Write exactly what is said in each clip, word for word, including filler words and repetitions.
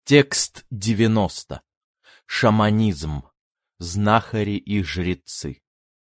Текст девяносто. Шаманизм. Знахари и жрецы.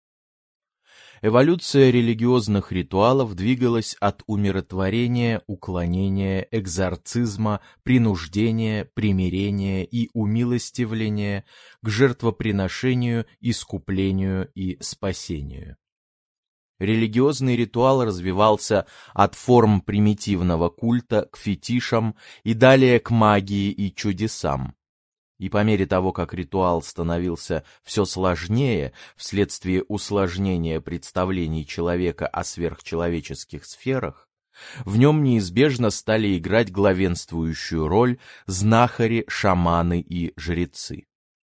Эволюция религиозных ритуалов двигалась от умиротворения, уклонения, экзорцизма, принуждения, примирения и умилостивления к жертвоприношению, искуплению и спасению. Религиозный ритуал развивался от форм примитивного культа к фетишам и далее к магии и чудесам. И по мере того, как ритуал становился все сложнее вследствие усложнения представлений человека о сверхчеловеческих сферах, в нем неизбежно стали играть главенствующую роль знахари, шаманы и жрецы.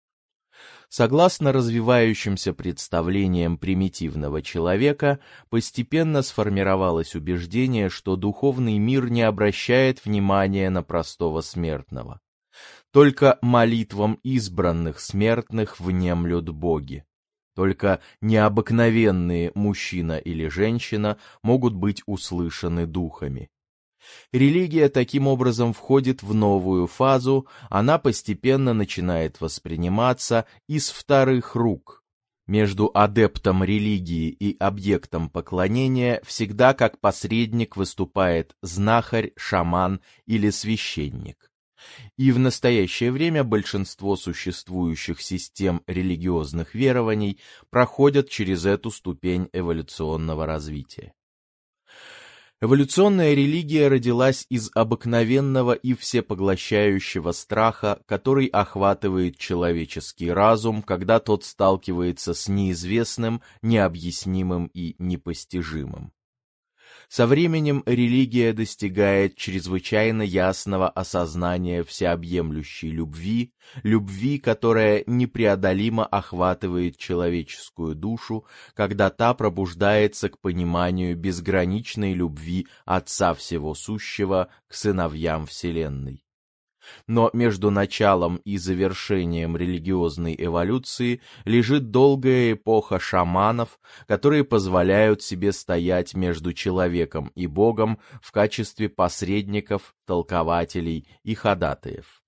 Согласно развивающимся представлениям примитивного человека, постепенно сформировалось убеждение, что духовный мир не обращает внимания на простого смертного. Только молитвам избранных смертных внемлют боги. Только необыкновенные мужчина или женщина могут быть услышаны духами. Религия таким образом входит в новую фазу, она постепенно начинает восприниматься из вторых рук. Между адептом религии и объектом поклонения всегда как посредник выступает знахарь, шаман или священник. И в настоящее время большинство существующих систем религиозных верований проходят через эту ступень эволюционного развития. Эволюционная религия родилась из обыкновенного и всепоглощающего страха, который охватывает человеческий разум, когда тот сталкивается с неизвестным, необъяснимым и непостижимым. Со временем религия достигает чрезвычайно ясного осознания всеобъемлющей любви, любви, которая непреодолимо охватывает человеческую душу, когда та пробуждается к пониманию безграничной любви Отца Всего Сущего к сыновьям Вселенной. Но между началом и завершением религиозной эволюции лежит долгая эпоха шаманов, которые позволяют себе стоять между человеком и Богом в качестве посредников, толкователей и ходатаев.